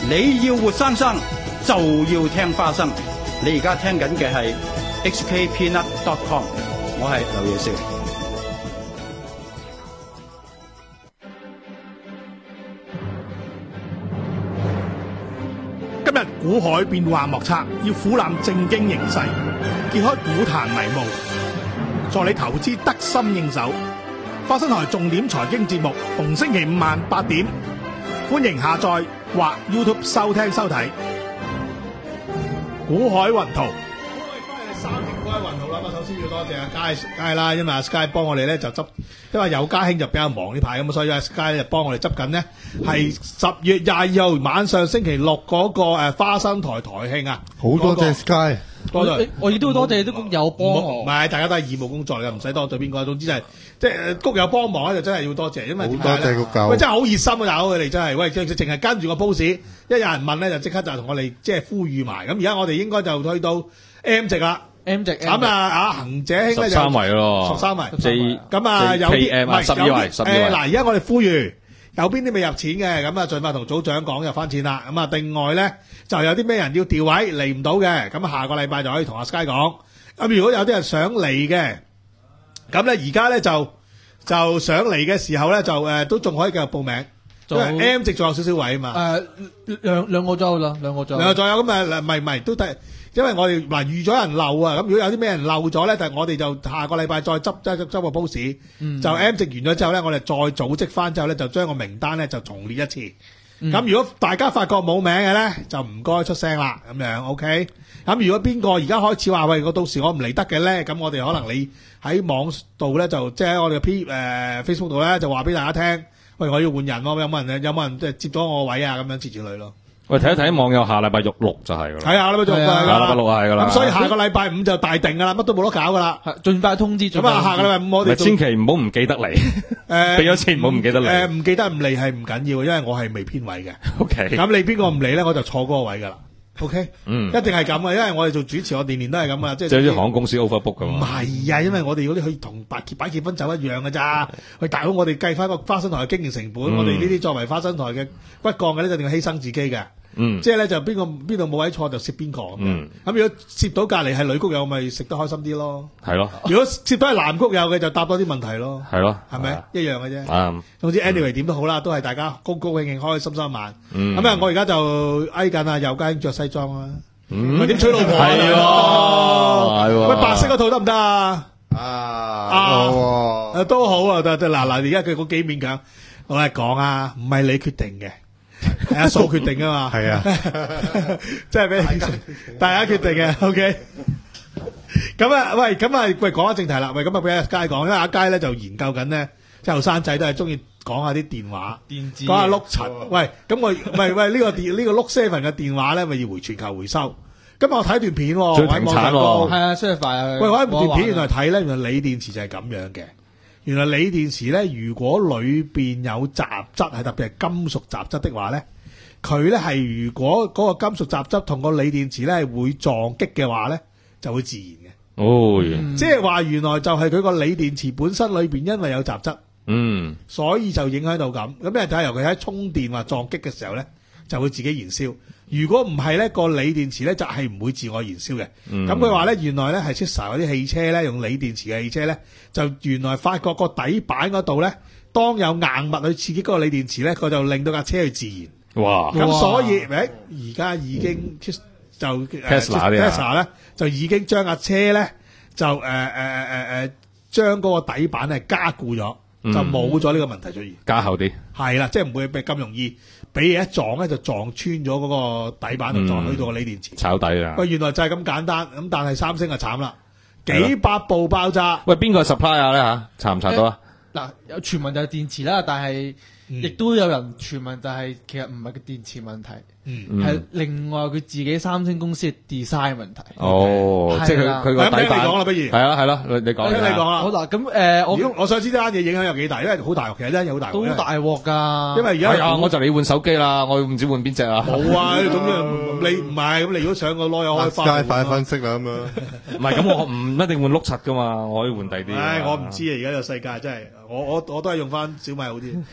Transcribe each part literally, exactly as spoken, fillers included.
你要活生生就要聽花生。你而家聽緊嘅係 H K Peanut dot com， 我係劉夜少。 今日股海變幻莫測，要俯瞰正經形勢，揭開股壇迷霧，助你投資得心應手。花生台重點財經節目，逢星期五晚八點，歡迎下載或 YouTube 收聽收睇。股海雲圖。三隻股海雲圖啦，咁首先要多謝阿 Sky Sky 啦，因為阿 Sky 幫我哋咧就執，因為有家興就比較忙呢排咁，所以阿 Sky 咧就幫我哋執緊呢係十月廿二號晚上星期六嗰個誒花生台台慶啊！ 好多謝 Sky， 多謝，我亦都要多謝啲谷友幫忙。 唔係，大家都係義務工作嚟嘅，唔使多對邊個。總之就係即係谷友幫忙咧，就真係要多謝，因為好多謝谷友。 喂，真係好熱心啊！大佬佢哋真係，喂，淨淨係跟住個 post，一有人問咧就即刻就同我哋即係呼籲埋。咁而家我哋應該就去到 M 值啦。 M 值咁啊，啊恒者興咧就十三圍咯， 十三圍 J 咁啊有啲唔係十二圍，十二圍。 誒嗱，而家我哋呼籲有邊啲未入錢嘅，咁啊盡快同組長講入翻錢啦。咁啊，另外咧就有啲咩人要調位嚟唔到嘅，咁啊下個禮拜就可以同阿 Sky 講。咁如果有啲人想嚟嘅，咁咧而家咧就就想嚟嘅時候咧就誒都仲可以繼續報名，因為 M 值仲有少少位啊嘛。 誒兩兩個左右啦，兩個左右。 兩個左右咁啊，唔係唔係都得。因為我哋嗱預咗人漏啊，咁如果有啲咩人漏咗咧，但係我哋就下個禮拜再執執執個 post，嗯、就 M 值完咗之後咧，我哋再組織翻之後咧，就將個名單咧就重列一次。咁、嗯、如果大家發覺冇名嘅咧，就唔該出聲啦，咁樣 OK。咁如果邊個而家開始話喂，我到時我唔嚟得嘅咧，咁我哋可能你喺網度咧就即係喺我哋嘅 P 誒 Facebook 度咧就話俾大家聽，喂我要換人喎，有冇人有冇人即係接咗我個位啊？咁樣之類咯。 喂，睇一睇網友下禮拜六六就係噶啦， 係啊，禮拜六係下禮拜六係噶啦， 咁所以下個禮拜五就大定噶啦，乜都冇得搞噶啦， 盡快通知。 咁啊，下個禮拜五我哋千祈唔好唔記得嚟，誒，俾咗錢唔好唔記得嚟， 誒，唔記得唔嚟係唔緊要，因為我係未編位嘅。 O K， 咁你邊個唔嚟咧，我就坐嗰個位噶啦。O K， 嗯，一定係咁啊，因為我哋做主持，我年年都係咁啊，即係。即係啲航空公司 overbook 噶嘛。唔係啊，因為我哋嗰啲去同擺結擺結婚酒一樣噶咋。喂，大佬，我哋計翻個花生台嘅經營成本，我哋呢啲作為花生台嘅骨幹嘅咧，就一定要犧牲自己嘅。嗯，即係咧就邊個邊度冇位坐就攝邊個咁樣。咁如果攝到隔籬係女谷友，咪食得開心啲咯。係咯。如果攝到係男谷友嘅，就答多啲問題咯。係咯。係咪一樣嘅啫？啱。總之 anyway 點都好啦，都係大家高高興興、開開心心晚。咁啊，我而家就挨緊啊，又家興着西裝啦。咪點娶老婆？係喎。喂，白色嗰套得唔得啊？啊啊，都好啊，得得嗱嗱，而家佢嗰幾勉強，我嚟講啊，唔係你決定嘅。係阿嫂決定噶嘛？係啊，真係俾你大家決定嘅。OK，咁啊，喂，咁啊，喂，講翻正題啦。喂，咁啊，俾阿佳講，因為阿佳咧就研究緊咧，即係後生仔都係中意講下啲電話，電子講下碌柒。喂，咁我喂喂呢個電呢個碌 seven 嘅電話咧，咪要回全球回收。咁我睇段片，我喺網上講，係啊 seven 啊。喂，我喺段片原來睇咧，原來鋰電池就係咁樣嘅。原來鋰電池咧，如果裏邊有雜質，係特別係金屬雜質的話咧，佢咧係如果嗰個金屬雜質同個鋰電池咧係會撞擊嘅話咧，就會自燃嘅。哦，嗯、即係話原來就係佢個鋰電池本身裏邊因為有雜質，嗯，所以就影響到咁。咁咧就係尤其喺充電或撞擊嘅時候咧，就會自己燃燒。如果唔係咧，個鋰電池咧就係唔會自我燃燒嘅。咁佢話咧，原來咧係 Tesla 嗰啲汽車咧用鋰電池嘅汽車咧，就原來發覺個底板嗰度咧，當有硬物去刺激嗰個鋰電池咧，佢就令到架車去自燃。哇！咁所以誒，而家已經就 Tesla 咧、uh, 就已經將架車咧就誒誒誒誒將嗰個底板係加固咗，嗯、就冇咗呢個問題出現。加厚啲係啦，即係唔會咁容易。俾嘢一撞咧，就撞穿咗嗰個底板，就撞去到個鋰電池。炒底啊！喂，原來就係咁簡單，咁但係三星就慘啦，幾百部爆炸。喂，邊個 supplier 咧吓？查唔查到啊？ 嗱，有傳聞就係電池啦，但係亦都有人傳聞就係其實唔係個電池問題。嗯，係另外佢自己三星公司嘅 design 問題。哦，即係佢佢個底板。咁你講啦，不如係啊，係咯，你你講。你講啦。好嗱，咁誒，我我想知呢單嘢影響有幾大，因為好大鑊，其實呢單嘢好大鑊。都大鑊㗎。因為而家我就嚟換手機啦，我唔知換邊隻啊。冇啊，咁樣你唔係咁，你如果上個攞有開花，快分析啦咁樣。唔係咁，我唔一定換碌柒㗎嘛，我可以換第啲。唉，我唔知啊，而家個世界真係，我我我都係用翻小米好啲。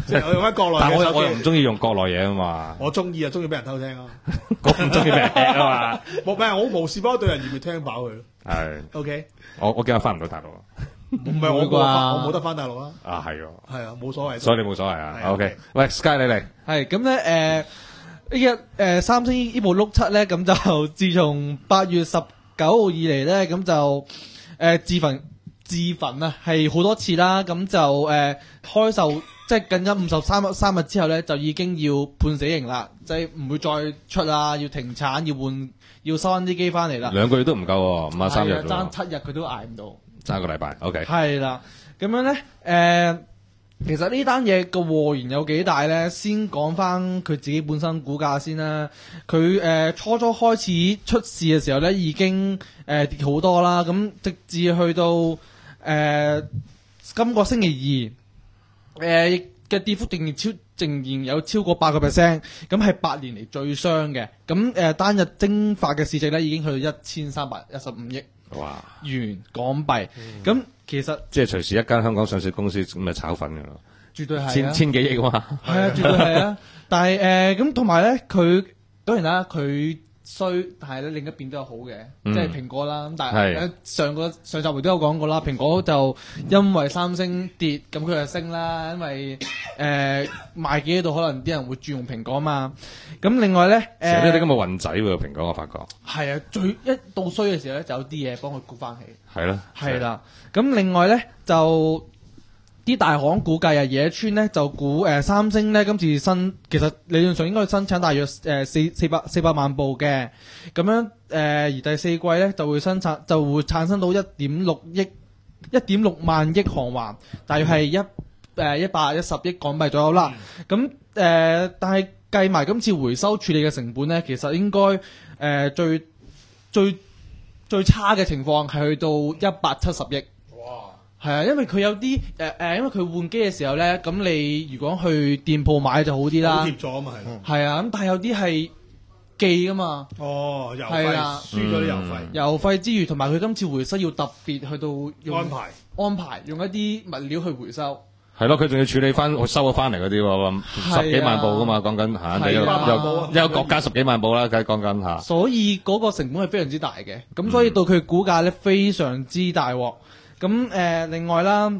即係我用翻國內嘅手機。 但我我又唔中意用國內嘢啊嘛。 我中意啊，中意俾人偷聽啊。 我唔中意俾人聽啊嘛。 冇咩，我無事不對人而咪聽飽佢咯。 係。 O K。 我我驚我翻唔到大陸啊。 唔係我啩，我冇得翻大陸啊。 啊係喎。 係啊，冇所謂。 所以你冇所謂啊。O K。喂 ，Sky 你嚟。 係咁咧，誒呢個誒三星呢部 Note 七咧，咁就自從八月十九號以嚟咧，咁就誒自焚自焚啊，係好多次啦。咁就誒開售，即係近咗五十三日三日之後咧，就已經要判死刑啦，即係唔會再出啦，要停產，要換，要收翻啲機翻嚟啦。 兩個月都唔夠，五啊三日。 爭七日佢都捱唔到。 爭一個禮拜。O K。 係啦，咁樣咧，誒。其實呢單嘢個禍源有幾大咧？先講翻佢自己本身股價先啦。佢誒、呃、初初開始出事嘅時候咧，已經誒、呃、跌好多啦。咁直至去到誒、呃、今個星期二誒嘅跌幅仍然超仍然有超過八個 percent，咁係八年嚟最傷嘅。咁誒、呃、單日蒸發嘅市值咧已經去到一千三百一十五億哇元港幣。咁、嗯其實即係隨時一間香港上市公司咁咪炒粉㗎咯， 絕對係、啊、 千千幾億嘛， 係啊，絕對係啊。但係誒咁同埋咧，佢當然啦，佢衰，但係咧另一邊都有好嘅，嗯、即係蘋果啦。咁但係是上個上集回都有講過啦，蘋果就因為三星跌，咁佢就升啦，因為誒、呃、賣機嗰度可能啲人會轉用蘋果嘛。咁另外咧，誒成日都啲咁嘅運仔喎，蘋果我發覺係啊，最一到衰嘅時候咧，就有啲嘢幫佢估翻起。 係咯， 係啦。咁另外咧就啲大行估計啊，野村咧就估誒、呃、三星咧今次新其實理論上應該生產大約誒四四百四百萬部嘅，咁樣誒、呃、而第四季咧就會生產就會產生到一點六億一點六萬億韓圜，大約係一誒一百一十億港幣左右啦。咁誒、呃、但係計埋今次回收處理嘅成本咧，其實應該誒、呃、最最最差嘅情況係去到一百七十億。係啊，因為佢有啲誒誒，因為佢換機嘅時候咧，咁你如果去店鋪買就好啲啦。 貼咗啊嘛，係咯。 係啊，咁但係有啲係寄噶嘛。 哦，郵費，輸咗啲郵費。 郵費之餘，同埋佢今次回收要特別去到用安排安排，用一啲物料去回收。 係咯，佢仲要處理翻收咗翻嚟嗰啲喎，十幾萬部噶嘛，講緊嚇，有有有國家十幾萬部啦，梗係講緊嚇。 所以嗰個成本係非常之大嘅，咁所以到佢股價咧非常之大鑊。咁誒、呃，另外啦，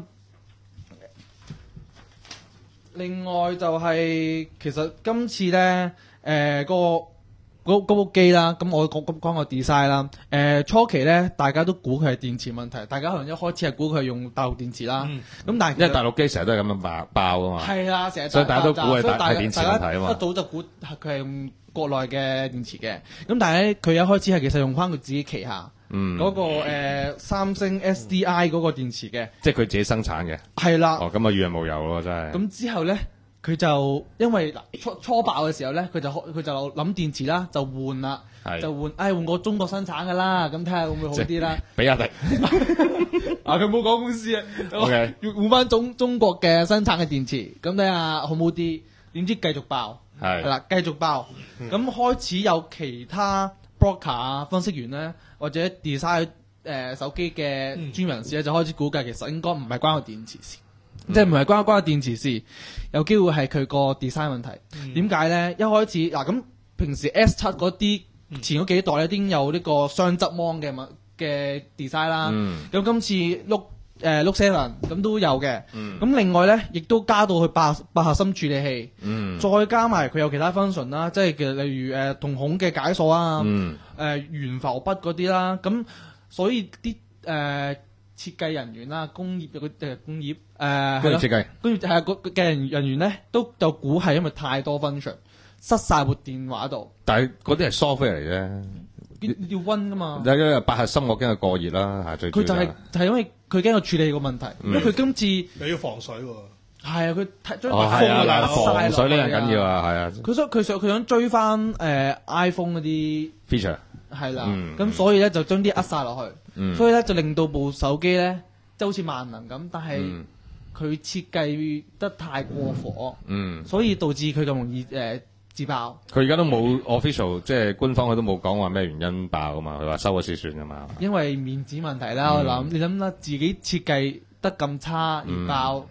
另外就係、是、其實今次咧，誒、呃、嗰、那個嗰部機啦，咁我講講講個 design 啦，誒、呃、初期咧大家都估佢係電池問題，大家可能一開始係估佢係用大陸電池啦，咁、嗯、但係因為大陸機成日都係咁樣爆爆啊嘛，係啊，成日所以大家都估係係電池問題啊嘛， 一早就估佢係用國內嘅電池嘅，咁但係咧佢一開始係其實用翻佢自己旗下。嗯，嗰、那個、呃、三星 S D I 嗰個電池嘅， 即係佢自己生產嘅， 係啦。 哦，咁啊，與人無尤咯，真係。 咁之後咧，佢就因為嗱初初爆嘅時候咧，佢就佢就諗電池啦，就換啦，是就換，唉、哎，換個中國生產㗎啦，咁睇下會唔會好啲啦？比亞迪啊，佢冇講公司啊，OK，要換翻中中國嘅生產嘅電池，咁睇下好唔好啲？點知繼續爆，係係啦，繼續爆，咁、嗯、開始有其他 broker 啊分析員咧。或者 design 誒、呃、手機嘅專業人士咧，就開始估計其實應該唔係關個電池事，嗯、即係唔係關關個電池事，有機會係佢個 design 問題。點解咧？一開始嗱咁、啊、平時 S 七嗰啲前嗰幾代咧，已經有呢個雙側芒嘅嘅 design 啦。咁、嗯、今次 Note 誒 Note seven 咁都有嘅。咁、嗯、另外咧，亦都加到去八八核心處理器，嗯、再加埋佢有其他 function 啦，即係其實例如誒瞳孔嘅解鎖啊。嗯誒、呃、懸浮筆嗰啲啦，咁所以啲誒、呃、設計人員啦、工業嘅誒工業誒工業設計，工業係啊個嘅人人員咧都就估係因為太多 function 塞晒部電話度。但係嗰啲係 software 嚟啫，要要温噶嘛。有有八核心我驚佢過熱啦，係最主要。佢就係、是、就係、是、因為佢驚個處理個問題，嗯、因為佢今次又要防水喎。係啊，佢將個風啊防水呢樣緊要啊，係啊。佢想佢想佢想追翻誒、呃、iPhone 嗰啲 feature。係啦，咁、嗯、所以咧就將啲扼晒落去，嗯、所以咧就令到部手機咧即係好似萬能咁，但係佢設計得太過火，嗯、所以導致佢咁容易誒、呃、自爆。佢而家都冇 official，即係官方佢都冇講話咩原因爆噶嘛，佢話收咗先算噶嘛。因為面子問題啦，嗯、我諗你諗啦，自己設計得咁差而爆。嗯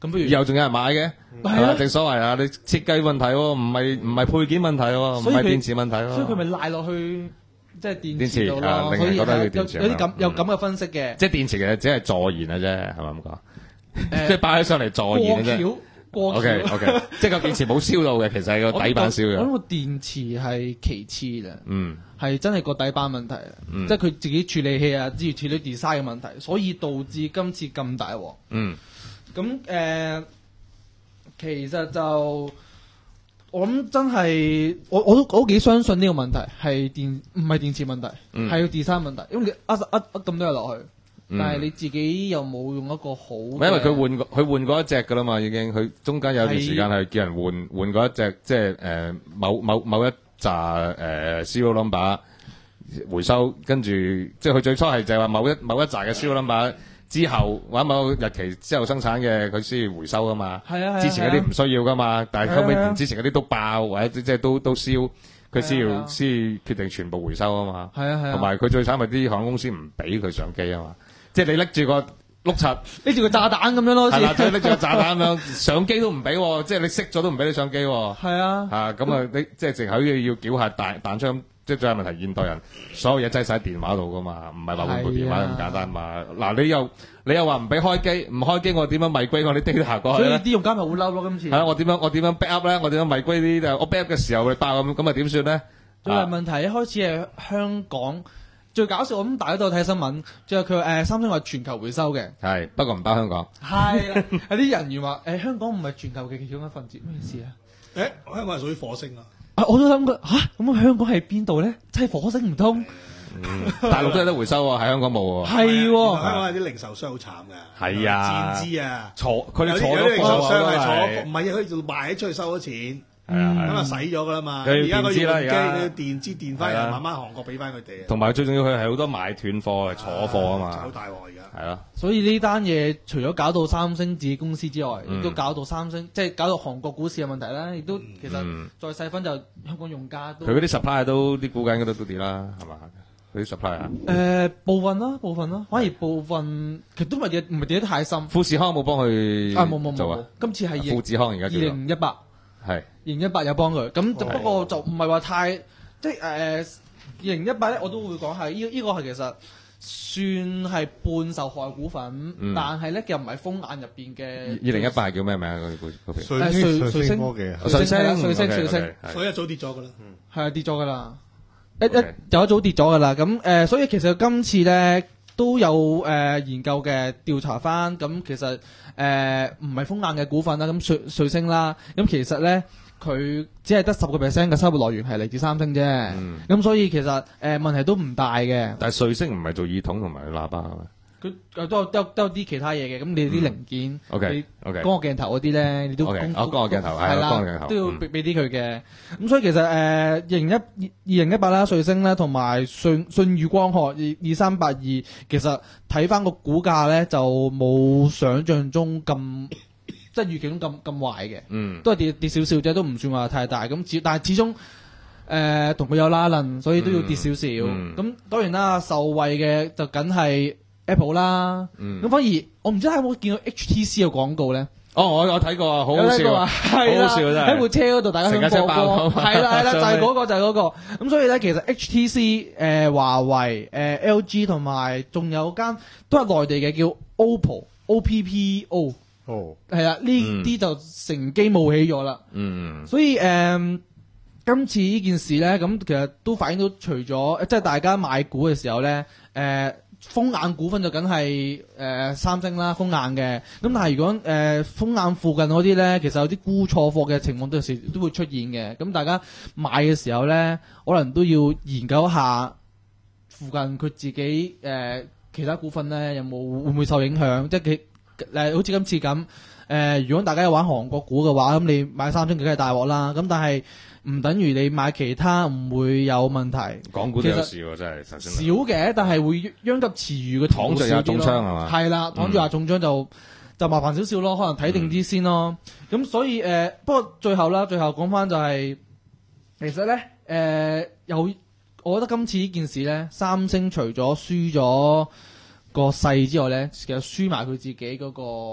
咁不如以後仲有人買嘅，係啊，正所謂啊，你設計問題喎，唔係唔係配件問題喎，唔係電池問題喎， 所以佢咪賴落去即係電池度咯，所以有有啲咁有咁嘅分析嘅。 即係電池其實只係助燃嘅啫，係咪咁講？即係擺起上嚟助燃嘅啫。 過橋 OK OK， 即係個電池冇燒到嘅，其實係個底板燒嘅。 我諗個電池係其次啦， 嗯， 係真係個底板問題，即係佢自己處理器啊，之類處理 design 嘅問題，所以導致今次咁大鑊。 嗯， 咁誒、呃，其實就我諗真係，我我都我都幾相信呢個問題係電唔係電池問題，係個 design 問題，因為你呃呃呃咁多嘢落去。但係你自己又冇用一個好，因為佢換過佢換過一隻噶啦嘛，已經佢中間有段時間係叫人換換過一隻，即係誒某某某一紮誒 serial number 回收，跟住即係佢最初係就係話某一某一紮嘅 serial number 之後或者某日期之後生產嘅佢先要回收噶嘛， 係啊， 之前嗰啲唔需要噶嘛，但係後尾連之前嗰啲都爆或者即係都都燒，佢先要先決定全部回收啊嘛， 係啊係啊， 同埋佢最慘係啲航空公司唔俾佢上機啊嘛。即係你拎住個碌柒， 拎住個炸彈咁樣咯， 係啦，即係拎住個炸彈咁樣上機都唔俾，即係你熄咗都唔俾你上機。 係啊， 嚇咁啊，你即係淨係要要繳下彈彈出咁，即係最有問題。現代人所有嘢擠晒喺電話度噶嘛，唔係話換部電話咁簡單嘛。嗱，你又你又話唔俾開機，唔開機我點樣咪歸我啲 data 過去咧？ 所以啲用家咪好嬲咯，今次。 係啊，我點樣我點樣 back up 咧？我點樣咪歸啲？我 back up 嘅時候你爆咁，咁啊點算咧？ 最大問題一開始係香港。最搞笑，我諗大家都有睇新聞，最後佢話誒三星話全球回收嘅， 係不過唔包香港。 係啦，有啲人員話誒香港唔係全球嘅其中一份子，咩意思啊？ 誒香港係屬於火星啊！ 啊，我都諗過嚇，咁香港係邊度咧？即係火星唔通？ 大陸都有得回收喎，喺香港冇喎。 係喎， 香港啲零售商好慘㗎。 係啊， 賤資啊， 坐佢哋坐咗零售商係坐， 唔係佢做賣出去收咗錢。 係啊， 咁啊洗咗噶啦嘛， 而家個電資啦，而家你電資電翻嚟，慢慢韓國俾翻佢哋。 同埋最重要，佢係好多買斷貨，係坐貨啊嘛， 好大鑊而家。 係咯， 所以呢單嘢除咗搞到三星自己公司之外，亦都搞到三星，即係搞到韓國股市嘅問題啦。亦都其實再細分就香港用家都。 佢嗰啲 supply 都啲估計應該都都跌啦，係嘛？佢啲 supply 啊？ 誒部分啦，部分啦，反而部分其實都唔係跌，唔係跌得太深。 富士康冇幫佢啊冇冇冇，今次係富士康而家二零一八。 係二零一八有幫佢，咁不過就唔係話太即係誒二零一八咧，我都會講係呢呢個係其實算係半受害股份， 嗯、 但係咧又唔係風眼入邊嘅。 二零一八係叫咩名啊？嗰啲股票？ 瑞星瑞星科技， 瑞星瑞星瑞星， 所以一早跌咗噶啦， 係啊跌咗噶啦，一一有一早跌咗噶啦，咁誒，所以其實今次咧都有誒研究嘅調查翻，咁其實。誒唔係風眼嘅股份啦，咁瑞瑞星啦，咁其實咧佢只係得十個 percent 嘅收入來源係嚟自三星啫，咁、嗯、所以其實誒、呃、問題都唔大嘅。 但係瑞星唔係做耳筒同埋喇叭係咪？ 佢都有都有都有啲其他嘢嘅，咁你啲零件 ，OK OK， 光學鏡頭嗰啲咧，你都供光學鏡頭係啦，光學鏡頭都要俾俾啲佢嘅。咁所以其實誒二零一二零一八啦，瑞星咧同埋信信宇光學二二三八二，其實睇翻個股價咧就冇想象中咁即係預期中咁咁壞嘅，嗯，都係跌跌少少啫，都唔算話太大。咁但係始終誒同佢有拉楞，所以都要跌少少。咁、嗯嗯、當然啦，受惠嘅就梗係 Apple 啦，咁、嗯、反而我唔知大家有冇見到 H T C 嘅廣告咧？ 哦，我我睇過啊，好好笑，好好笑真係喺部車嗰度，大家想播歌，係啦係啦，就係、是、嗰、那個就係嗰、那個。咁所以咧，其實 H T C、誒、呃、華為、誒、呃、L G 同埋仲有間都係內地嘅叫 O P P O，O P P O，哦，係啦，呢啲就乘機冒起咗啦。嗯，所以誒、呃，今次呢件事咧，咁其實都反映到除咗即係大家買股嘅時候咧，誒、呃。風眼股份就梗係誒三星啦，風眼嘅。咁但係如果誒、呃、風眼附近嗰啲咧，其實有啲沽錯貨嘅情況都有時都會出現嘅。咁大家買嘅時候咧，可能都要研究一下附近佢自己誒、呃、其他股份咧有冇會唔會受影響。即係佢誒好似今次咁誒、呃，如果大家有玩韓國股嘅話，咁你買三星梗係大鑊啦。咁但係唔等於你買其他唔會有問題。 港股都有事喎，真係首先少嘅，但係會殃及池魚嘅糖就有中槍係嘛？係啦，躺住話中槍就、嗯、就麻煩少少咯，可能睇定啲先咯。咁、嗯、所以誒、呃，不過最後啦，最後講翻就係、是、其實咧誒、呃，有我覺得今次呢件事咧，三星除咗輸咗個勢之外咧，其實輸埋佢自己嗰、那個。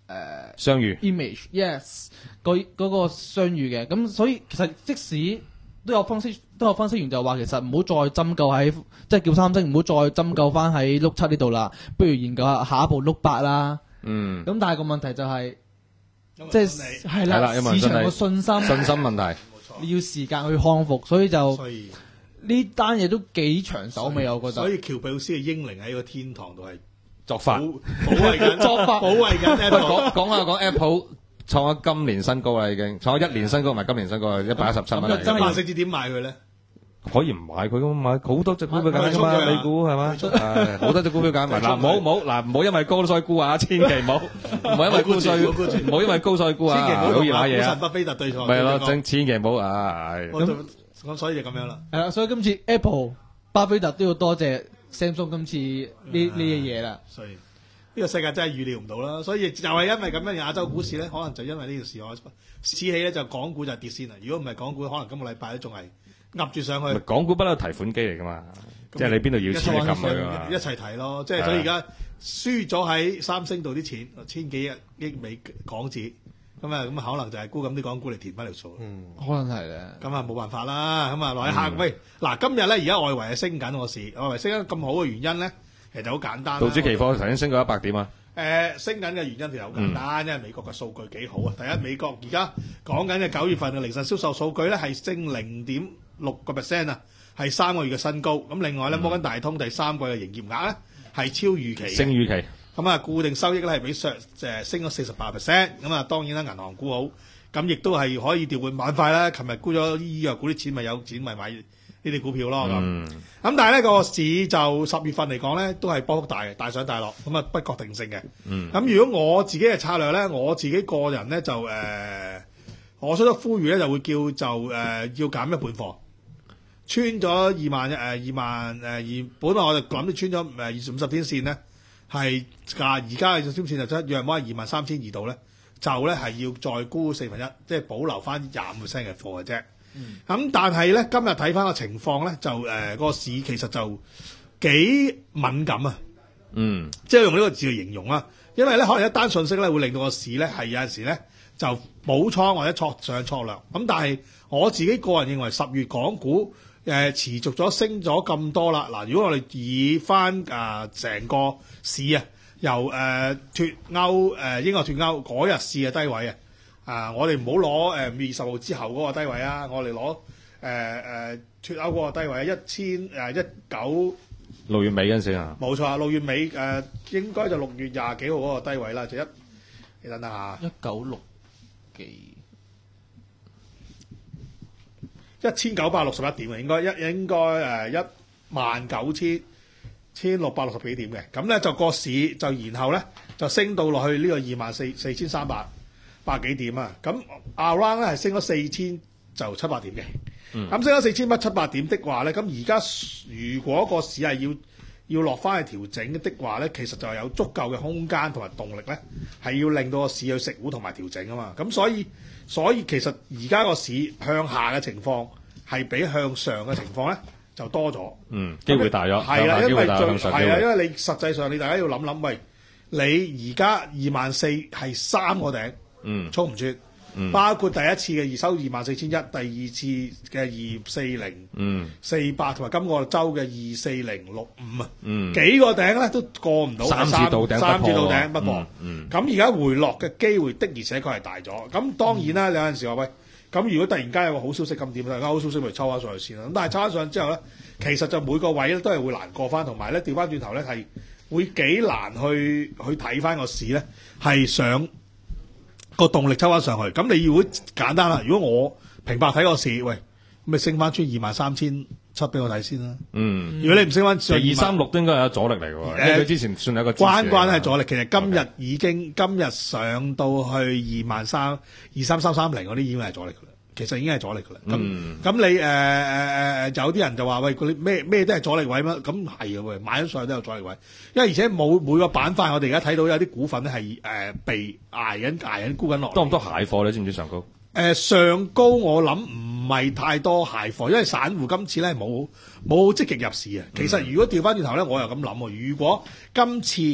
誒相遇 image，yes 嗰嗰個相遇嘅，咁所以其實即使都有分析都有分析員就話其實唔好再針灸喺即係叫三星唔好再針灸翻喺碌七呢度啦，不如研究下下一步碌八啦。嗯，咁但係個問題就係、是、即係係啦，市場嘅信心信心問題， 你要時間去康復，所以就呢單嘢都幾長手尾，我覺得。 所以喬比老師嘅英靈喺個天堂度係作法， 保衛緊，作法保衛緊。 講講下講 Apple 創咗今年新高啦，已經創咗一年新高，唔係今年新高，一百一十七蚊。 咁真係唔識點買佢咧？ 可以唔買佢咁買，好多隻股票揀噶嘛，美股係嘛？係好多隻股票揀埋。嗱，唔好唔好嗱，唔好因為高所以沽啊，千祈唔好，唔好因為高所以唔好因為高所以沽啊，好易買嘢啊！ 巴菲特對錯， 係咯，真千祈唔好啊！ 咁咁所以就咁樣啦。 係啦，所以今次 Apple、巴菲特都要多謝 Samsung 今次呢呢嘢嘢啦。 所以呢個世界真係預料唔到啦。所以就係因為咁樣，亞洲股市咧，可能就因為呢件事我市起咧，就港股就跌先啦。如果唔係港股，可能今個禮拜都仲係壓住上去。 港股不嬲提款機嚟噶嘛，即係你邊度要錢撳佢啊嘛， 一齊提咯。即係所以而家輸咗喺三星度啲錢，千幾億億美港紙，咁啊咁可能就係沽咁啲港股嚟填翻條數。 嗯，可能係咧。 咁啊冇辦法啦。咁啊落去下喂，嗱今日咧而家外圍係升緊個市，外圍升得咁好嘅原因咧，其實好簡單。 道指期貨頭先升過一百點啊。 誒、呃、升緊嘅原因其實好簡單，嗯、因為美國嘅數據幾好啊。第一，美國而家講緊嘅九月份嘅零售銷售數據咧係升零點六個 percent 啊，係三個月嘅新高。咁另外咧，摩根大通第三季嘅營業額咧係超預期， 升預期。 咁啊，固定收益咧係比上誒升咗四十八 percent。咁啊，當然啦，銀行股好，咁亦都係可以調換板塊啦。琴日沽咗醫藥股啲錢，咪有錢咪買呢啲股票咯。咁咁、嗯，但係呢個市就十月份嚟講咧，都係波幅大嘅，大上大落，咁啊不確定性嘅。咁、嗯、如果我自己嘅策略咧，我自己個人咧就誒、呃，我所得呼籲咧就會叫就誒、呃、要減一半貨，穿咗二萬誒二萬誒二，本來我就諗住穿咗誒二十五十天線咧，係價而家嘅天線就即係約摸係二萬三千二度咧，就咧係要再沽四分一，即係保留翻廿五 percent 嘅貨嘅啫。咁、嗯、但係咧，今日睇翻個情況咧，就誒、呃那個市其實就幾敏感啊。嗯，即係用呢個字嚟形容啦。因為咧，可能一單信息咧，會令到個市咧係有陣時咧就補倉或者挫上挫量。咁但係我自己個人認為，十月港股誒、呃、持續咗升咗咁多啦。嗱，如果我哋以翻啊成個市啊，由誒、呃、脫歐誒英國脫歐嗰日市嘅低位啊。啊！我哋唔好攞誒五月二十號之後嗰個低位啊！我哋攞誒誒脫歐嗰個低位一千誒一九六月尾嗰陣時啊， 冇錯啊！六月尾誒、呃、應該就六月廿幾號嗰個低位啦，就一你等等下一九六幾一千九百六十一點啊！應該一應該誒一萬九千千六百六十幾點嘅，咁咧就個市就然後咧就升到落去呢個二萬四四千三百百幾點啊！咁 around 咧係升咗四千就七百點嘅，咁、嗯、升咗四千七百點的話咧，咁而家如果個市係要要落翻去調整的話咧，其實就係有足夠嘅空間同埋動力咧，係要令到個市去食糊同埋調整啊嘛。咁所以所以其實而家個市向下嘅情況係比向上嘅情況咧就多咗， 嗯，機會大咗， 係啦，因為最係啊，因為你實際上你大家要諗諗，喂，你而家二萬四係三個頂。嗯，衝唔穿，嗯，包括第一次嘅二收二萬四千一，第二次嘅二四零，嗯，四百同埋今個周嘅二四零六五啊，嗯，幾個頂咧都過唔到， 三次到頂， 三次到頂不破，嗯，咁而家回落嘅機會的而且確係大咗，咁當然啦，嗯，有陣時話喂，咁如果突然間有個好消息咁點，大家好消息咪抽翻上去先啦，咁但係抽翻上去之後咧，其實就每個位咧都係會難過翻，同埋咧調翻轉頭咧係會幾難去去睇翻個市咧係上。個動力抽翻上去，咁你要會簡單啦。如果我平白睇個市，喂，咁咪升翻出二萬三千七俾我睇先啦。嗯，如果你唔升翻上二三六都應該有阻力嚟嘅喎。誒，佢之前算係一個關關係阻力，其實今日已經 okay. 今日上到去二萬三二三三三零嗰啲已經係阻力㗎啦。其實已經係阻力㗎啦。咁咁、嗯、你誒誒誒有啲人就話喂，嗰啲咩咩都係阻力位咩？咁係嘅喎，買咗上去都有阻力位。因為而且冇每個板塊，我哋而家睇到有啲股份咧係誒被捱緊捱緊沽緊落。 多唔多蟹貨咧？知唔知上高？誒、 呃、上高我諗唔係太多蟹貨，因為散戶今次咧冇冇積極入市啊。其實如果調翻轉頭咧，我又咁諗喎。如果今次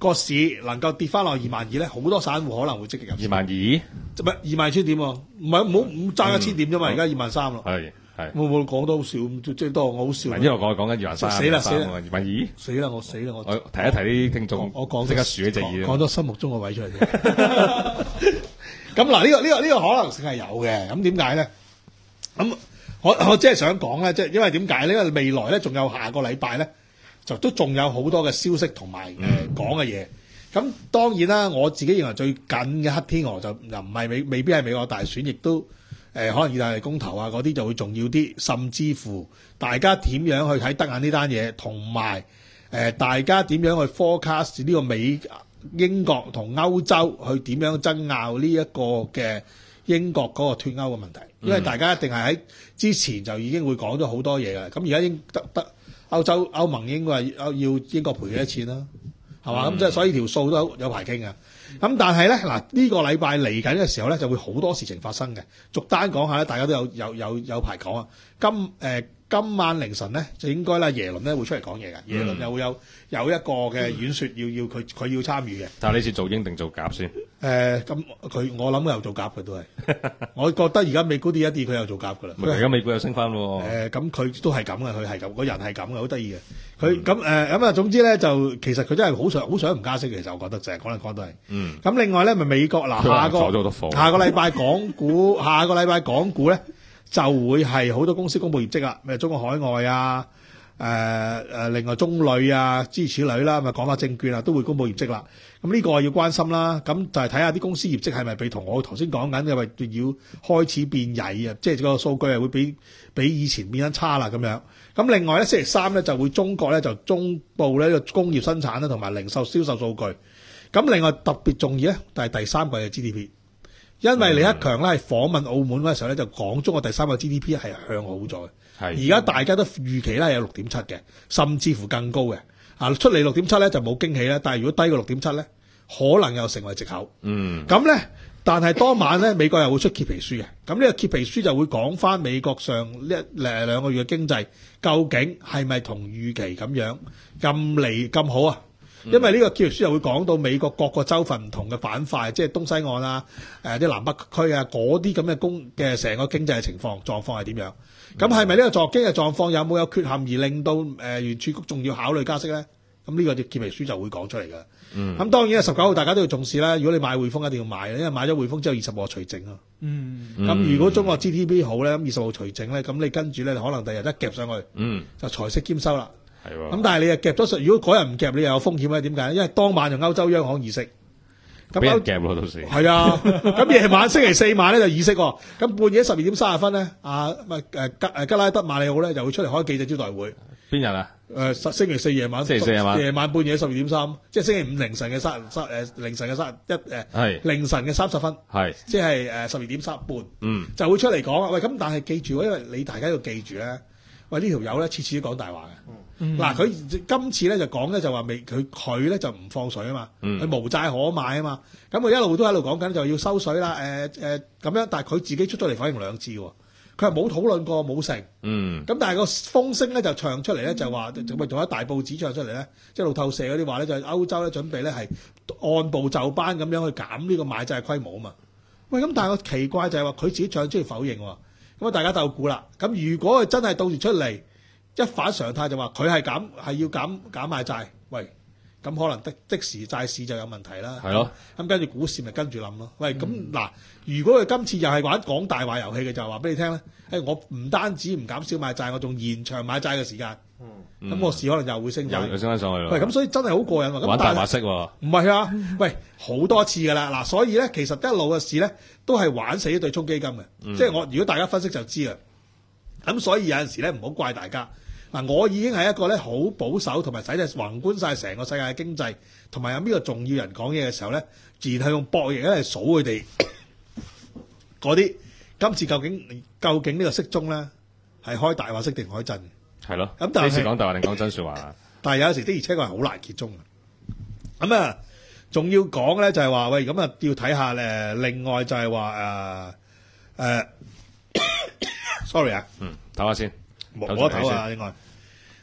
個市能夠跌翻落二萬二咧，好多散戶可能會積極入市。 二萬二？ 唔係二萬二千點喎，唔係唔好唔爭一千點啫嘛，而家二萬三咯。 係係。 我我講得好笑，即係多我好笑。 因為我講講緊二萬三。死啦死啦！二萬二？ 死啦我死啦我！ 我提一提啲聽眾， 我講即刻數一隻耳。 講咗心目中個位出嚟啫。咁嗱，呢個呢個呢個可能性係有嘅。咁點解咧？咁我我即係想講咧，即係因為點解呢？因為未來咧仲有下個禮拜咧，就都仲有好多嘅消息同埋誒講嘅嘢。咁當然啦，我自己認為最緊嘅黑天鵝就又唔係未未必係美國大選，亦都誒、呃、可能意大利公投啊嗰啲就會重要啲，甚至乎大家點樣去睇得眼呢單嘢，同埋誒大家點樣去 forecast 呢個美英國同歐洲去點樣爭拗呢一個嘅英國嗰個脫歐嘅問題，因為大家一定係喺之前就已經會講咗好多嘢嘅。咁而家英得得歐洲歐盟應該係要英國賠幾多錢啦？係嘛？咁即係所以條數都有排傾嘅。咁但係咧嗱，呢、呢個禮拜嚟緊嘅時候咧，就會好多事情發生嘅。逐單講下咧，大家都有有有有排講啊。今誒、呃、今晚凌晨咧，就應該啦，耶倫咧會出嚟講嘢嘅。耶倫又會有有一個嘅演說要要佢佢要參與嘅。 但係呢次做鷹定做鴿先？ 誒咁佢我諗又做鴿嘅都係。我覺得而家美股跌一跌，佢又做鴿㗎啦。 而家美股又升翻喎。 誒咁佢都係咁嘅，佢係咁，個人係咁嘅，好得意嘅。佢咁誒咁啊，總之咧就其實佢真係好想好想唔加息嘅，其實我覺得成日講嚟講都係。嗯。咁另外咧，咪美國嗱下個下個禮拜港股下個禮拜港股咧就會係好多公司公布業績啦，咩中國海外啊，誒誒另外中旅啊，諸如此類啦，咪廣發證券啊都會公布業績啦。咁呢個要關心啦。咁就係睇下啲公司業績係咪比同我頭先講緊嘅，咪要開始變曳啊，即係個數據係會比比以前變得差啦咁樣。咁另外咧，星期三咧就會中國咧就公布呢個工業生產啦同埋零售銷售數據。咁另外特別重要咧，就係第三季嘅 G D P， 因為李克強咧係訪問澳門嗰陣時候咧就講中國第三季 G D P 係向好咗嘅。而家大家都預期咧係有六點七嘅，甚至乎更高嘅。啊，出嚟六點七咧就冇驚喜啦，但係如果低過六點七咧，可能又成為藉口。嗯，咁咧。但係當晚咧，美國又會出揭皮書嘅。咁呢個揭皮書就會講翻美國上一誒兩個月嘅經濟究竟係咪同預期咁樣咁嚟咁好啊？因為呢個揭皮書又會講到美國各個州份唔同嘅板塊，即係東西岸啊、誒啲南北區啊嗰啲咁嘅工嘅成個經濟嘅情況狀況係點樣？咁係咪呢個作經嘅狀況有冇有缺陷而令到誒聯儲局仲要考慮加息咧？咁呢個揭皮書就會講出嚟㗎。嗯，咁當然啊，十九號大家都要重視啦。如果你買匯豐，一定要買，因為買咗匯豐之後二十號除淨啊。嗯，咁如果中國 G D P 好咧，咁二十號除淨咧，咁你跟住咧，可能第日一夾上去，嗯，就財息兼收啦。係喎。咁但係你又夾咗，如果嗰日唔夾，你又有風險咧？點解？因為當晚就歐洲央行議息，咁俾人夾咯，到時。係啊，咁夜晚星期四晚咧就議息喎。咁半夜十二點三十分咧，啊咪誒吉誒吉拉德馬里奧咧就會出嚟開記者招待會。 邊日啊？ 誒、呃，星期四夜晚， 星期四夜晚， 夜晚半夜十二點三，即係星期五凌晨嘅三三誒凌晨嘅三一誒，係凌晨嘅三十分，係即係誒十二點三半，嗯，就會出嚟講啊！喂，咁但係記住，因為你大家要記住咧，喂呢條友咧次次都講大話嘅，嗱佢、嗯、今次咧就講咧就話未佢佢咧就唔放水啊嘛，佢、嗯、無債可買啊嘛，咁佢一路都喺度講緊就要收水啦，誒誒咁樣，但係佢自己出咗嚟反應兩次喎。佢係冇討論過冇成，嗯，咁但係個風聲咧就唱出嚟咧就話，咪仲有大報紙唱出嚟咧，即係路透社嗰啲話咧就係歐洲咧準備咧係按部就班咁樣去減呢個買債規模啊嘛。喂，咁但係個奇怪就係話佢自己唱出嚟否認喎，咁啊大家鬥估啦。咁如果佢真係到時出嚟一反常態就話佢係減係要減減買債，喂。咁可能的的時債市就有問題啦，係咯。咁跟住股市咪跟住冧咯。喂，咁嗱、嗯，如果佢今次又係玩講大話遊戲嘅，就話俾你聽咧。誒，我唔單止唔減少買債，我仲延長買債嘅時間。嗯，咁個市可能又會升，又又升翻上去咯。 喂，咁所以真係好過癮喎。 玩大話式喎。 唔係啊，喂，好多次㗎啦。嗱，所以咧，其實一路嘅市咧都係玩死對沖基金嘅。嗯、即係我如果大家分析就知啦。咁所以有陣時咧唔好怪大家。嗱，我已經係一個咧好保守同埋使隻宏觀晒成個世界嘅經濟，同埋有邊個重要人講嘢嘅時候咧，自然係用博弈咧嚟數佢哋嗰啲今次究竟究竟呢個適中咧係開大話式定開真嘅？係咯，咁但係呢次講大話定講真説話？ 但係有時的而且確係好難揭盅嘅。咁啊，仲要講咧就係話喂，咁啊要睇下誒，另外就係話誒誒，sorry 啊， 嗯，唞下先。 冇得唞啊！另外，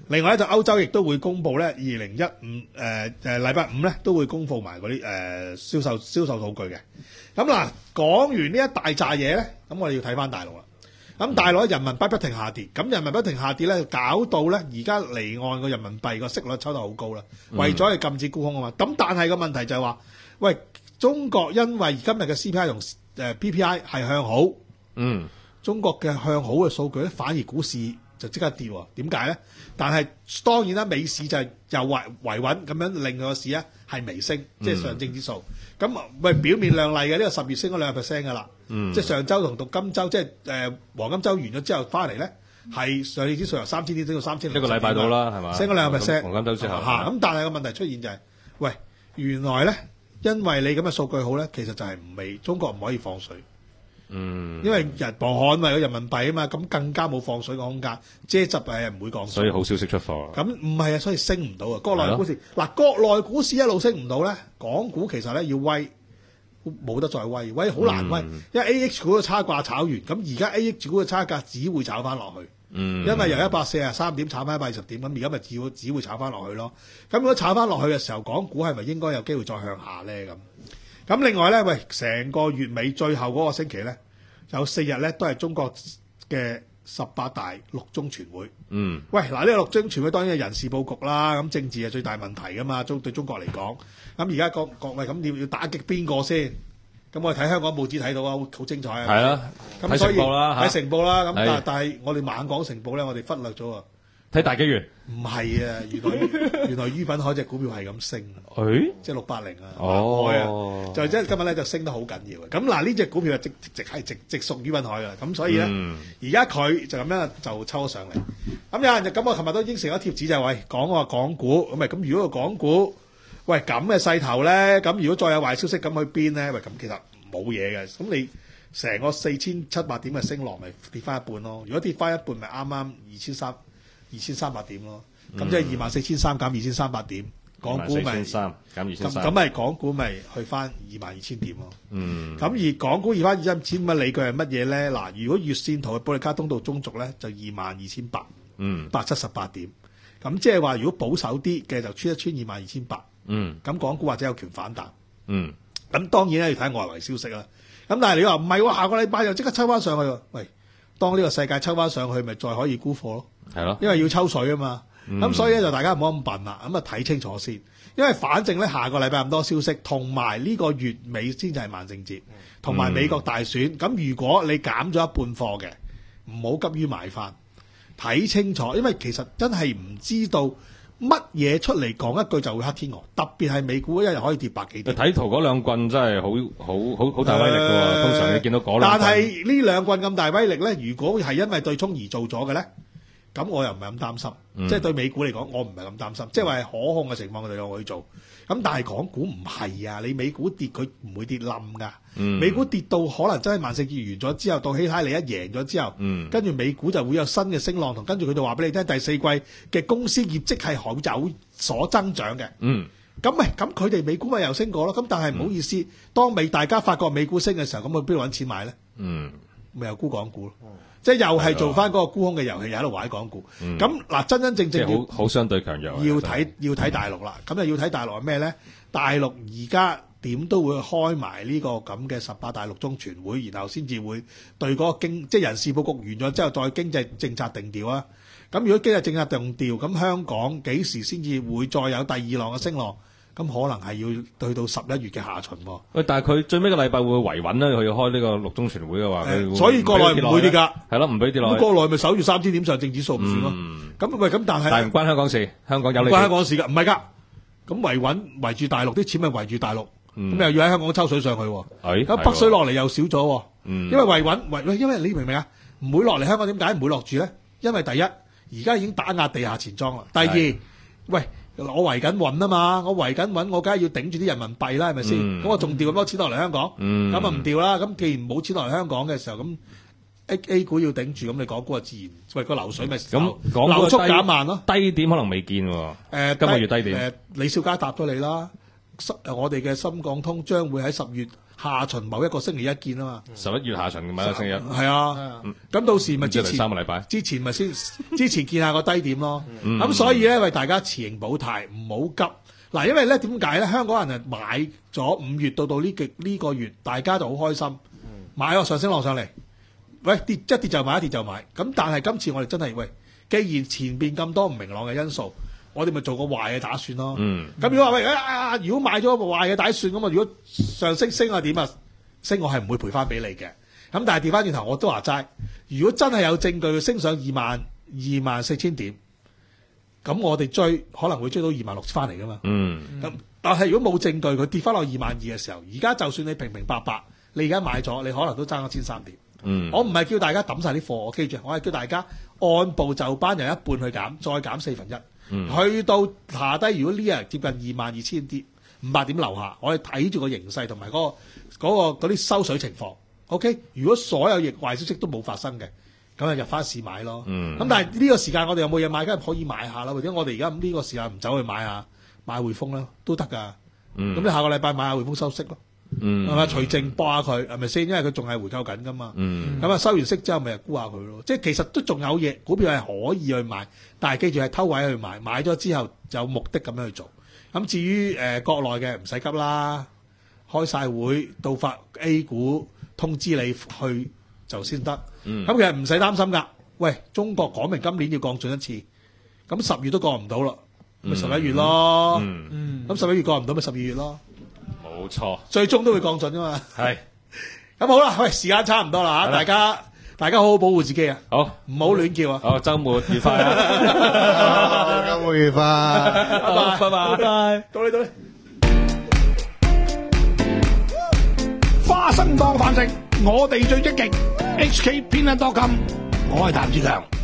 另外咧就歐洲亦都會公布咧，二零一五誒誒禮拜五咧都會公布埋嗰啲誒銷售銷售數據嘅。咁嗱，講完呢一大扎嘢咧，咁我哋要睇翻大陸啦。咁大陸人民幣不停下跌，咁人民幣不停下跌咧，搞到咧而家離岸個人民幣個息率抽得好高啦，為咗係禁止沽空啊嘛。咁但係個問題就係話，喂，中國因為今日嘅 C P I 同誒 P P I 係向好，嗯，中國嘅向好嘅數據咧，反而股市就即刻跌喎，點解咧？但係當然啦，美市就係又維維穩咁樣，令個市咧係微升，即係上證指數。咁喂表面亮麗嘅呢個十月升咗兩個 percent 㗎啦，即係上週同讀金週，即係誒黃金週完咗之後翻嚟咧，係上證指數由三千點升到三千。 一個禮拜到啦，係嘛？ 升咗兩個 percent。 黃金週之後嚇，咁但係個問題出現就係，喂，原來咧因為你咁嘅數據好咧，其實就係唔未中國唔可以放水。嗯，因為人防捍衞咗人民幣啊嘛，咁更加冇放水嘅空間，遮執係唔會降水， 所以好消息出貨。 咁唔係啊，所以升唔到啊。國內股市嗱，國內股市一路升唔到咧，港股其實咧要威，冇得再威，威好難威，嗯、因為 A H 股嘅差價炒完，咁而家 A H 股嘅差價只會炒翻落去，嗯、因為由一百四十三點炒翻一百二十點，咁而家咪只會只會炒翻落去咯。咁如果炒翻落去嘅時候，港股係咪應該有機會再向下咧？咁？咁另外咧，喂，成個月尾最後嗰個星期咧，有四日咧都係中國嘅十八大六中全會。嗯。喂，嗱呢個六中全會當然係人事佈局啦，咁政治係最大問題噶嘛，中對中國嚟講。咁而家各各位咁要要打擊邊個先？咁我哋睇香港報紙睇到啊，好精彩啊。 係啦。 咁所以睇成報啦， 睇成報啦。咁但但係我哋猛講成報咧，我哋忽略咗啊。 睇大紀元。 唔係啊，原來原來于品海隻股票係咁升，誒，即係六八零啊，哦，就即係今日咧就升得好緊要嘅。咁嗱呢隻股票係直直係直直屬于品海嘅，咁所以咧而家佢就咁樣就抽咗上嚟。咁有人就咁，我琴日都應承咗貼紙就係喂講話港股，咁咪咁如果個港股喂咁嘅勢頭咧，咁如果再有壞消息咁去邊咧？喂咁其實冇嘢嘅，咁你成個四千七百點嘅升浪咪跌翻一半咯。如果跌翻一半，咪啱啱二千三。二千三百點咯，咁即係二萬四千三減二千三百點，港股咪二三減二千三， 咁咪港股咪去翻二萬二千點咯。嗯，咁而港股而翻二千點嘅理據係乜嘢咧？嗱，如果月線圖嘅保利加通道中軸咧，就二萬二千八，嗯，百七十八點。咁即係話如果保守啲嘅就穿一穿二萬二千八，嗯，咁港股或者有權反彈，嗯，咁當然咧要睇外圍消息啦。咁但係你話唔係喎，下個禮拜又即刻抽翻上去喎，喂，當呢個世界抽翻上去，咪再可以沽貨咯。係咯，因為要抽水啊嘛，咁、嗯、所以咧就大家唔好咁笨啦，咁啊睇清楚先，因為反正咧下個禮拜咁多消息，同埋呢個月尾先至係萬聖節，同埋美國大選，咁、嗯、如果你減咗一半貨嘅，唔好急於買翻，睇清楚，因為其實真係唔知道乜嘢出嚟講一句就會黑天鵝，特別係美股一日可以跌百幾點。 睇圖嗰兩棍真係好好好好大威力㗎喎，呃、通常你見到嗰兩棍。但係呢兩棍咁大威力咧，如果係因為對沖而做咗嘅咧？咁我又唔係咁擔心，嗯、即係對美股嚟講，我唔係咁擔心，即係話係可控嘅情況，我哋我去做。咁但係港股唔係啊，你美股跌佢唔會跌冧㗎，嗯、美股跌到可能真係萬聖節完咗之後，到希拉里一贏咗之後，跟住、嗯、美股就會有新嘅升浪，同跟住佢就話俾你聽，第四季嘅公司業績係好有所增長嘅。咁咪咁佢哋美股咪又升過咯？咁但係唔好意思，嗯、當美大家發覺美股升嘅時候，咁去邊度揾錢買咧？嗯，咪又沽港股咯。嗯即係又係做翻嗰個沽空嘅遊戲，又喺度玩港股。咁嗱、嗯，真真正正要好相對強弱， 要睇要睇大陸啦。咁就要睇大陸係咩咧？大陸而家點都會開埋呢個咁嘅十八大六中全會，然後先至會對嗰個經即係人事佈局完咗之後，再經濟政策定調啊。咁如果經濟政策定調，咁香港幾時先至會再有第二浪嘅升浪？咁可能係要去到十一月嘅下旬喎。喂， 但係佢最尾個禮拜會維穩咧，佢要開呢個六中全會嘅話， 呃、所以國內唔會跌㗎。 係咯，唔俾跌落。 咁國內咪守住三千點上證指數唔算咯。咁喂、嗯，咁但係但係唔關香港事，香港有你。 唔關香港事㗎，唔係㗎。咁維穩圍住大陸啲錢咪圍住大陸，咁、嗯、又要喺香港抽水上去。咁、哎、北水落嚟又少咗。嗯、因為維穩維，因為你明唔明啊？唔會落嚟香港，點解唔會落住咧？因為第一，而家已經打壓地下錢莊啦。第二，是喂。我圍緊穩啊嘛，我圍緊穩，我梗係要頂住啲人民幣啦，係咪先？咁、嗯、我仲調咁多錢落嚟香港，咁啊唔調啦。咁既然冇錢落嚟香港嘅時候，咁 A A 股要頂住，咁你港股啊自然，喂個流水咪咁流速減慢咯。 低點可能未見喎，誒、呃、今個月低點。誒、呃、 李少佳答咗你啦，我哋嘅深港通將會喺十月下旬某一個星期一見啊嘛。 十一月下旬某一個星期一。 係啊，咁到時咪之前三個禮拜， 之前咪先之前見下個低點咯。咁所以咧為大家持盈保泰，唔好急。嗱，因為咧點解咧？香港人係買咗五月到到呢個呢個月，大家就好開心，買個上升浪上嚟。喂，跌一跌就買，一跌就買。咁但係今次我哋真係喂，既然前邊咁多唔明朗嘅因素，我哋咪做個壞嘅打算咯。咁、嗯、如果話喂啊，如果買咗個壞嘅打算咁啊，如果上升升啊點啊，升我係唔會賠翻俾你嘅。咁但係調翻轉頭，我都話齋，如果真係有證據升上二萬二萬四千點，咁我哋追可能會追到二萬六翻嚟噶嘛。咁、嗯、但係如果冇證據，佢跌翻落二萬二嘅時候，而家就算你平平白白，你而家買咗，你可能都爭一千三點。嗯、我唔係叫大家抌晒啲貨，我記住，我係叫大家按部就班，由一半去減，再減四分一、嗯，去到下低。如果呢日接近二萬二千點五百點樓下，我哋睇住個形勢同埋嗰個嗰個嗰啲收水情況。OK， 如果所有逆壞消息都冇發生嘅，咁就入翻市買咯。咁、嗯、但係呢個時間我哋有冇嘢買，梗係可以買下啦。或者我哋而家呢個時間唔走去買下買匯豐啦，都得㗎。咁、嗯、你下個禮拜買下匯豐收息咯。嗯，係咪除淨博下佢係咪先？因為佢仲係回購緊噶嘛。嗯，咁啊收完息之後咪沽下佢咯。即係其實都仲有嘢，股票係可以去買，但係記住係偷位去買，買咗之後有目的咁樣去做。咁至於誒、呃、國內嘅唔使急啦，開晒會到發 A 股通知你去就先得。咁、嗯、其實唔使擔心噶。喂，中國講明今年要降準一次，咁十月都降唔到啦，咪十一月咯。嗯，咁十一月降唔到咪十二月咯。 冇錯， 最終都會降準噶嘛。 係， 咁好啦，喂，時間差唔多啦吓，大家大家好好保護自己啊，好，唔好亂叫啊。 好，周末愉快啊， 周末愉快， 拜拜拜拜拜拜，到你到你。花生當飯食，我哋最積極 ，H K Peanut dot com， 我係譚志強。